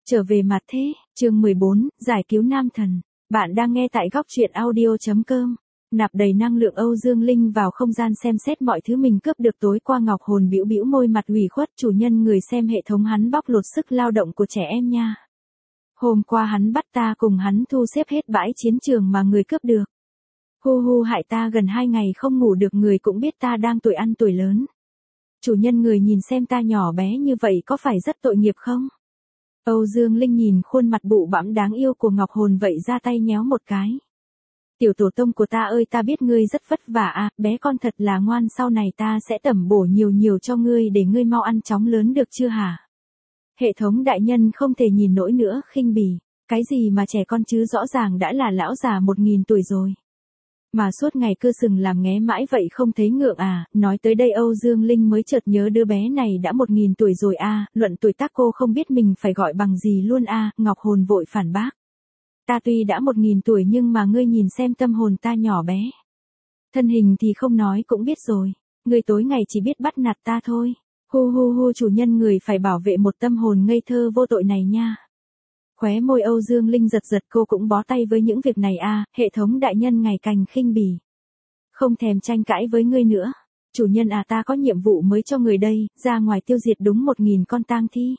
Trở về mặt thế, chương 14, giải cứu nam thần. Bạn đang nghe tại góc truyện audio.com. Nạp đầy năng lượng Âu Dương Linh vào không gian xem xét mọi thứ mình cướp được tối qua. Ngọc Hồn bĩu bĩu môi mặt ủy khuất, chủ nhân người xem hệ thống hắn bóc lột sức lao động của trẻ em nha. Hôm qua hắn bắt ta cùng hắn thu xếp hết bãi chiến trường mà người cướp được. Hu hu, hại ta gần 2 ngày không ngủ được, người cũng biết ta đang tuổi ăn tuổi lớn. Chủ nhân người nhìn xem ta nhỏ bé như vậy có phải rất tội nghiệp không? Âu Dương Linh nhìn khuôn mặt bụ bẫm đáng yêu của Ngọc Hồn vậy ra tay nhéo một cái. Tiểu tổ tông của ta ơi, ta biết ngươi rất vất vả à, bé con thật là ngoan, sau này ta sẽ tẩm bổ nhiều nhiều cho ngươi để ngươi mau ăn chóng lớn được chưa hả? Hệ thống đại nhân không thể nhìn nổi nữa, khinh bỉ. Cái gì mà trẻ con chứ, rõ ràng đã là lão già 1000 tuổi rồi. Mà suốt ngày cứ sừng làm nghé mãi vậy không thấy ngượng à? Nói tới đây Âu Dương Linh mới chợt nhớ đứa bé này đã 1000 tuổi rồi à, luận tuổi tác cô không biết mình phải gọi bằng gì luôn à. Ngọc Hồn vội phản bác. Ta tuy đã 1000 tuổi nhưng mà ngươi nhìn xem tâm hồn ta nhỏ bé. Thân hình thì không nói cũng biết rồi, ngươi tối ngày chỉ biết bắt nạt ta thôi. Hu hu hu, chủ nhân người phải bảo vệ một tâm hồn ngây thơ vô tội này nha. Khóe môi Âu Dương Linh giật giật, cô cũng bó tay với những việc này à, hệ thống đại nhân ngày cành khinh bỉ. Không thèm tranh cãi với ngươi nữa. Chủ nhân à, ta có nhiệm vụ mới cho người đây, ra ngoài tiêu diệt đúng 1000 con tang thi.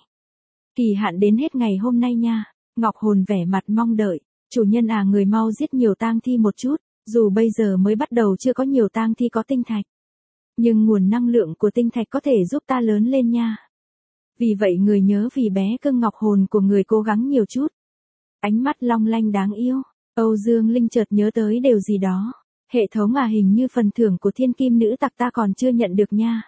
Kỳ hạn đến hết ngày hôm nay nha. Ngọc Hồn vẻ mặt mong đợi. Chủ nhân à, người mau giết nhiều tang thi một chút, dù bây giờ mới bắt đầu chưa có nhiều tang thi có tinh thạch. Nhưng nguồn năng lượng của tinh thạch có thể giúp ta lớn lên nha. Vì vậy người nhớ vì bé cưng Ngọc Hồn của người cố gắng nhiều chút. Ánh mắt long lanh đáng yêu. Âu Dương Linh chợt nhớ tới điều gì đó. Hệ thống à, hình như phần thưởng của thiên kim nữ tặc ta còn chưa nhận được nha.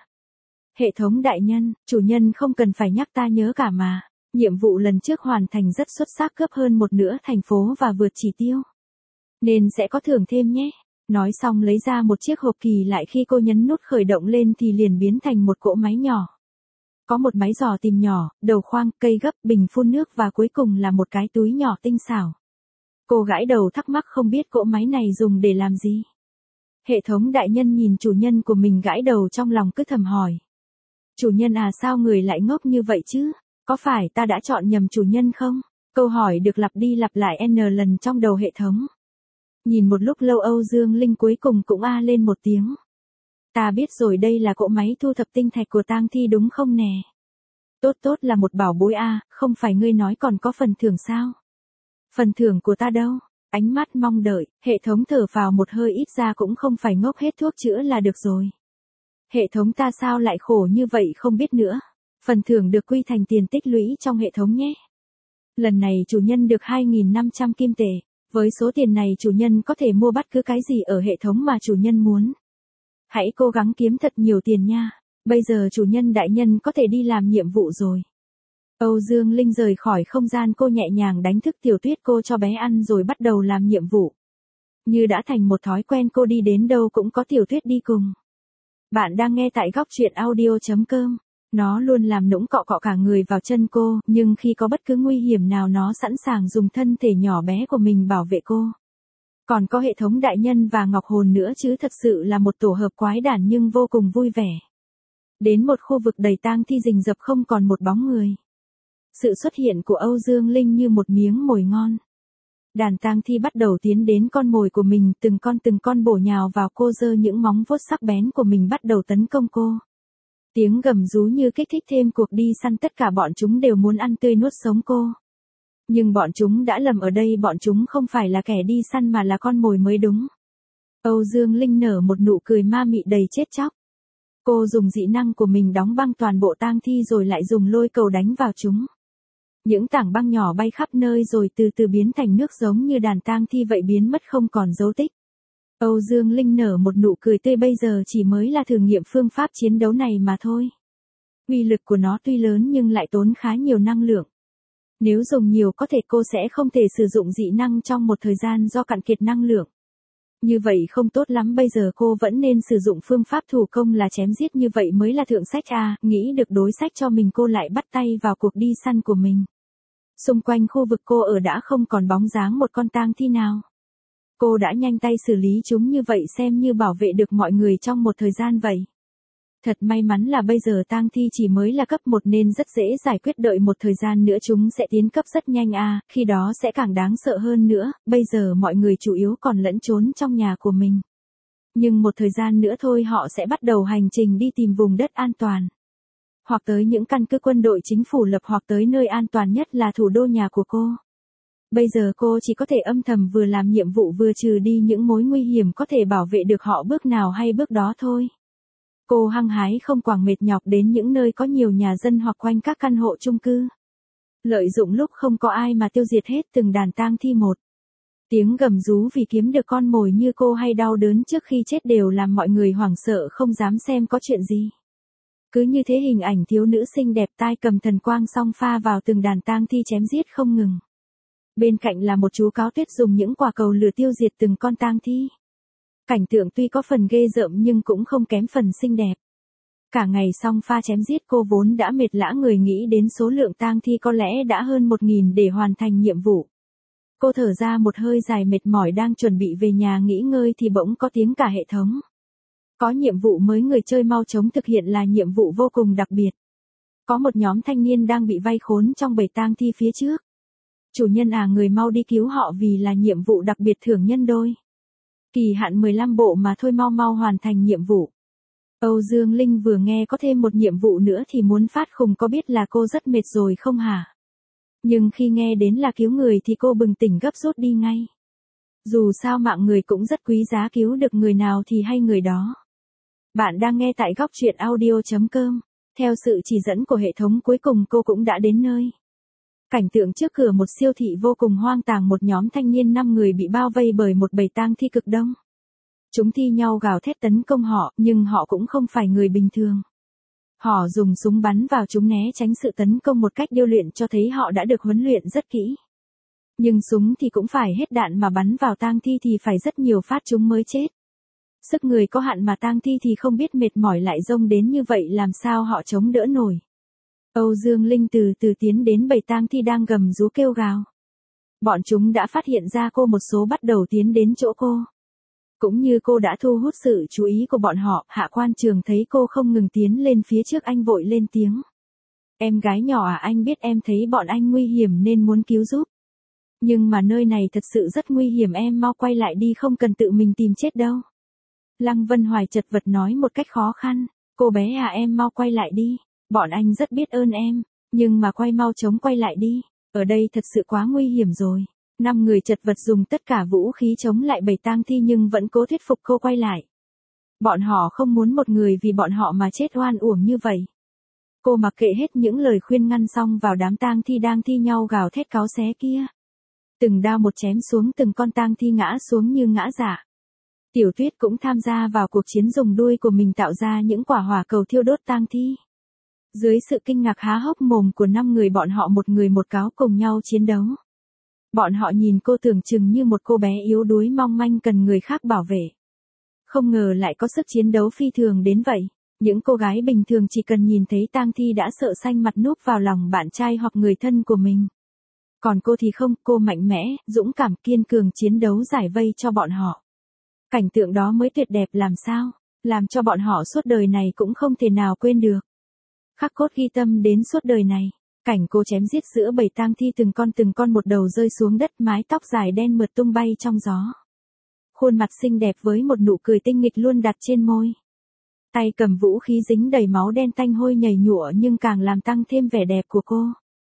Hệ thống đại nhân, chủ nhân không cần phải nhắc ta nhớ cả mà. Nhiệm vụ lần trước hoàn thành rất xuất sắc, cướp hơn một nửa thành phố và vượt chỉ tiêu. Nên sẽ có thưởng thêm nhé. Nói xong lấy ra một chiếc hộp kỳ, lại khi cô nhấn nút khởi động lên thì liền biến thành một cỗ máy nhỏ. Có một máy dò tìm nhỏ, đầu khoang, cây gấp, bình phun nước và cuối cùng là một cái túi nhỏ tinh xảo. Cô gãi đầu thắc mắc không biết cỗ máy này dùng để làm gì. Hệ thống đại nhân nhìn chủ nhân của mình gãi đầu trong lòng cứ thầm hỏi. Chủ nhân à, sao người lại ngốc như vậy chứ? Có phải ta đã chọn nhầm chủ nhân không? Câu hỏi được lặp đi lặp lại n lần trong đầu hệ thống. Nhìn một lúc lâu Âu Dương Linh cuối cùng cũng a lên một tiếng. Ta biết rồi, đây là cỗ máy thu thập tinh thạch của tang thi đúng không nè? Tốt tốt, là một bảo bối a, không phải ngươi nói còn có phần thưởng sao? Phần thưởng của ta đâu? Ánh mắt mong đợi, hệ thống thở phào một hơi, ít ra cũng không phải ngốc hết thuốc chữa là được rồi. Hệ thống ta sao lại khổ như vậy không biết nữa. Phần thưởng được quy thành tiền tích lũy trong hệ thống nhé. Lần này chủ nhân được 2500 kim tệ. Với số tiền này chủ nhân có thể mua bất cứ cái gì ở hệ thống mà chủ nhân muốn. Hãy cố gắng kiếm thật nhiều tiền nha. Bây giờ chủ nhân đại nhân có thể đi làm nhiệm vụ rồi. Âu Dương Linh rời khỏi không gian, cô nhẹ nhàng đánh thức Tiểu Tuyết, cô cho bé ăn rồi bắt đầu làm nhiệm vụ. Như đã thành một thói quen, cô đi đến đâu cũng có Tiểu Tuyết đi cùng. Bạn đang nghe tại góc truyện audio.com. Nó luôn làm nũng cọ cọ cả người vào chân cô, nhưng khi có bất cứ nguy hiểm nào nó sẵn sàng dùng thân thể nhỏ bé của mình bảo vệ cô. Còn có hệ thống đại nhân và Ngọc Hồn nữa chứ, thật sự là một tổ hợp quái đản nhưng vô cùng vui vẻ. Đến một khu vực đầy tang thi rình rập không còn một bóng người. Sự xuất hiện của Âu Dương Linh như một miếng mồi ngon. Đàn tang thi bắt đầu tiến đến con mồi của mình, từng con bổ nhào vào cô, giơ những móng vuốt sắc bén của mình bắt đầu tấn công cô. Tiếng gầm rú như kích thích thêm cuộc đi săn, tất cả bọn chúng đều muốn ăn tươi nuốt sống cô. Nhưng bọn chúng đã lầm ở đây, bọn chúng không phải là kẻ đi săn mà là con mồi mới đúng. Âu Dương Linh nở một nụ cười ma mị đầy chết chóc. Cô dùng dị năng của mình đóng băng toàn bộ tang thi rồi lại dùng lôi cầu đánh vào chúng. Những tảng băng nhỏ bay khắp nơi rồi từ từ biến thành nước, giống như đàn tang thi vậy, biến mất không còn dấu tích. Âu Dương Linh nở một nụ cười tươi, bây giờ chỉ mới là thử nghiệm phương pháp chiến đấu này mà thôi. Uy lực của nó tuy lớn nhưng lại tốn khá nhiều năng lượng. Nếu dùng nhiều có thể cô sẽ không thể sử dụng dị năng trong một thời gian do cạn kiệt năng lượng. Như vậy không tốt lắm, bây giờ cô vẫn nên sử dụng phương pháp thủ công là chém giết, như vậy mới là thượng sách à. Nghĩ được đối sách cho mình, cô lại bắt tay vào cuộc đi săn của mình. Xung quanh khu vực cô ở đã không còn bóng dáng một con tang thi nào. Cô đã nhanh tay xử lý chúng, như vậy xem như bảo vệ được mọi người trong một thời gian vậy. Thật may mắn là bây giờ tang thi chỉ mới là cấp 1 nên rất dễ giải quyết, đợi một thời gian nữa chúng sẽ tiến cấp rất nhanh khi đó sẽ càng đáng sợ hơn nữa, bây giờ mọi người chủ yếu còn lẫn trốn trong nhà của mình. Nhưng một thời gian nữa thôi họ sẽ bắt đầu hành trình đi tìm vùng đất an toàn. Hoặc tới những căn cứ quân đội chính phủ lập, hoặc tới nơi an toàn nhất là thủ đô nhà của cô. Bây giờ cô chỉ có thể âm thầm vừa làm nhiệm vụ vừa trừ đi những mối nguy hiểm có thể bảo vệ được họ bước nào hay bước đó thôi. Cô hăng hái không quản mệt nhọc đến những nơi có nhiều nhà dân hoặc quanh các căn hộ chung cư. Lợi dụng lúc không có ai mà tiêu diệt hết từng đàn tang thi một. Tiếng gầm rú vì kiếm được con mồi như cô hay đau đớn trước khi chết đều làm mọi người hoảng sợ không dám xem có chuyện gì. Cứ như thế hình ảnh thiếu nữ xinh đẹp tay cầm thần quang song pha vào từng đàn tang thi chém giết không ngừng. Bên cạnh là một chú cáo tuyết dùng những quả cầu lửa tiêu diệt từng con tang thi. Cảnh tượng tuy có phần ghê rợn nhưng cũng không kém phần xinh đẹp. Cả ngày song pha chém giết cô vốn đã mệt lả người, nghĩ đến số lượng tang thi có lẽ đã hơn 1.000 để hoàn thành nhiệm vụ. Cô thở ra một hơi dài mệt mỏi đang chuẩn bị về nhà nghỉ ngơi thì bỗng có tiếng cả hệ thống. Có nhiệm vụ mới, người chơi mau chóng thực hiện là nhiệm vụ vô cùng đặc biệt. Có một nhóm thanh niên đang bị vây khốn trong bầy tang thi phía trước. Chủ nhân người mau đi cứu họ vì là nhiệm vụ đặc biệt thưởng nhân đôi. Kỳ hạn 15 bộ mà thôi, mau hoàn thành nhiệm vụ. Âu Dương Linh vừa nghe có thêm một nhiệm vụ nữa thì muốn phát khùng, có biết là cô rất mệt rồi không hả? Nhưng khi nghe đến là cứu người thì cô bừng tỉnh gấp rút đi ngay. Dù sao mạng người cũng rất quý giá, cứu được người nào thì hay người đó. Bạn đang nghe tại góc truyện audio.com. Theo sự chỉ dẫn của hệ thống cuối cùng cô cũng đã đến nơi. Cảnh tượng trước cửa một siêu thị vô cùng hoang tàn, một nhóm thanh niên 5 người bị bao vây bởi một bầy tang thi cực đông. Chúng thi nhau gào thét tấn công họ, nhưng họ cũng không phải người bình thường. Họ dùng súng bắn vào chúng né tránh sự tấn công một cách điêu luyện, cho thấy họ đã được huấn luyện rất kỹ. Nhưng súng thì cũng phải hết đạn, mà bắn vào tang thi thì phải rất nhiều phát chúng mới chết. Sức người có hạn mà tang thi thì không biết mệt mỏi lại xông đến như vậy, làm sao họ chống đỡ nổi. Âu Dương Linh từ từ tiến đến bầy tang thi đang gầm rú kêu gào. Bọn chúng đã phát hiện ra cô, một số bắt đầu tiến đến chỗ cô. Cũng như cô đã thu hút sự chú ý của bọn họ, Hạ Quan Trường thấy cô không ngừng tiến lên phía trước, anh vội lên tiếng. Em gái nhỏ anh biết em thấy bọn anh nguy hiểm nên muốn cứu giúp. Nhưng mà nơi này thật sự rất nguy hiểm, em mau quay lại đi, không cần tự mình tìm chết đâu. Lăng Vân Hoài chật vật nói một cách khó khăn. Cô bé em mau quay lại đi. Bọn anh rất biết ơn em. Nhưng mà mau chóng quay lại đi. Ở đây thật sự quá nguy hiểm rồi. 5 người chật vật dùng tất cả vũ khí chống lại bầy tang thi nhưng vẫn cố thuyết phục cô quay lại. Bọn họ không muốn một người vì bọn họ mà chết oan uổng như vậy. Cô mặc kệ hết những lời khuyên ngăn, xong vào đám tang thi đang thi nhau gào thét cáu xé kia. Từng đao một chém xuống, từng con tang thi ngã xuống như ngã dạ. Tiểu Tuyết cũng tham gia vào cuộc chiến, dùng đuôi của mình tạo ra những quả hỏa cầu thiêu đốt tang thi. Dưới sự kinh ngạc há hốc mồm của 5 người, bọn họ một người một cáo cùng nhau chiến đấu. Bọn họ nhìn cô tưởng chừng như một cô bé yếu đuối mong manh cần người khác bảo vệ. Không ngờ lại có sức chiến đấu phi thường đến vậy. Những cô gái bình thường chỉ cần nhìn thấy tang thi đã sợ xanh mặt, núp vào lòng bạn trai hoặc người thân của mình. Còn cô thì không, cô mạnh mẽ, dũng cảm, kiên cường chiến đấu giải vây cho bọn họ. Cảnh tượng đó mới tuyệt đẹp làm sao, làm cho bọn họ suốt đời này cũng không thể nào quên được. Khắc cốt ghi tâm đến suốt đời này. Cảnh cô chém giết giữa bầy tang thi, từng con một đầu rơi xuống đất, mái tóc dài đen mượt tung bay trong gió. Khuôn mặt xinh đẹp với một nụ cười tinh nghịch luôn đặt trên môi. Tay cầm vũ khí dính đầy máu đen tanh hôi nhầy nhụa nhưng càng làm tăng thêm vẻ đẹp của cô.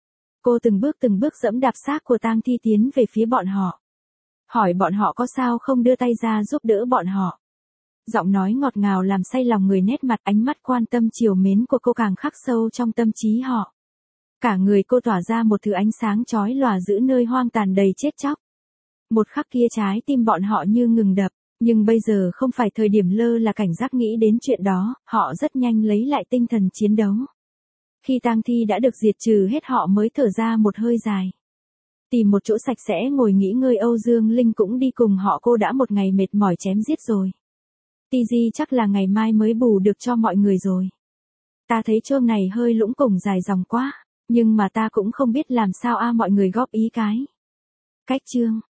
Cô từng bước giẫm đạp xác của tang thi tiến về phía bọn họ. Hỏi bọn họ có sao không, đưa tay ra giúp đỡ bọn họ. Giọng nói ngọt ngào làm say lòng người, nét mặt ánh mắt quan tâm trìu mến của cô càng khắc sâu trong tâm trí họ. Cả người cô tỏa ra một thứ ánh sáng chói lòa giữa nơi hoang tàn đầy chết chóc. Một khắc kia trái tim bọn họ như ngừng đập, nhưng bây giờ không phải thời điểm lơ là cảnh giác nghĩ đến chuyện đó, họ rất nhanh lấy lại tinh thần chiến đấu. Khi tang thi đã được diệt trừ hết, họ mới thở ra một hơi dài. Tìm một chỗ sạch sẽ ngồi nghỉ ngơi, Âu Dương Linh cũng đi cùng họ, cô đã một ngày mệt mỏi chém giết rồi. TG chắc là ngày mai mới bù được cho mọi người rồi. Ta thấy chương này hơi lũng củng dài dòng quá, nhưng mà ta cũng không biết làm sao mọi người góp ý cái. Cách chương.